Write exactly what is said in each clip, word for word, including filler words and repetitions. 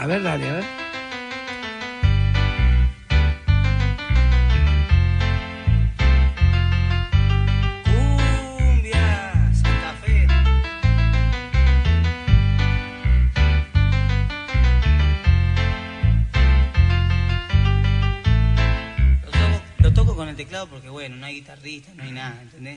A ver, dale, a ver. Cumbia, Santa Fe. Lo toco, lo toco con el teclado porque, bueno, no hay guitarrista, no hay nada, ¿entendés?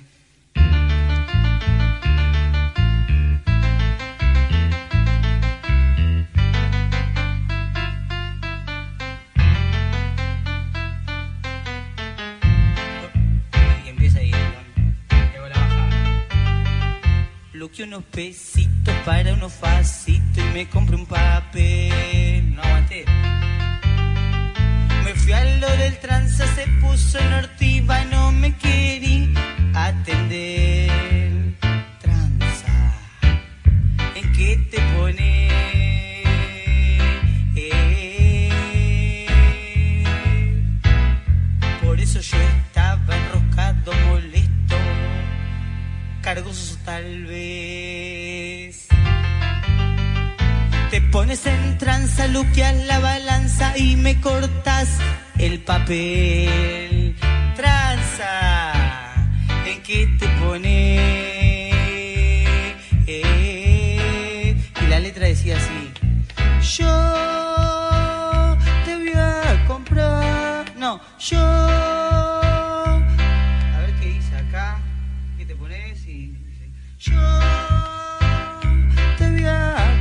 Bloqueé unos pesitos para unos facitos y me compré un papel. No aguanté. Me fui a lo del tranza, se puso en ortiva, no me querí atender. Tranza, ¿en qué te pones? Por eso yo estaba enroscado, molesto, cargoso tal vez. Te pones en tranza, luqueas la balanza y me cortas el papel. Tranza, ¿en qué te pones? Y la letra decía así: yo te voy a comprar. No, yo. A ver qué dice acá. ¿Qué te pones? Y yo te voy a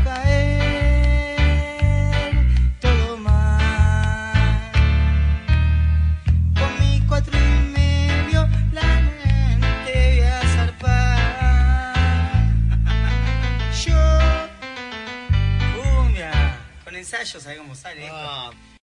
caer todo mal. Con mi cuatro y medio la mente voy a zarpar. Yo, cumbia, con ensayo, ¿sabes cómo sale esto?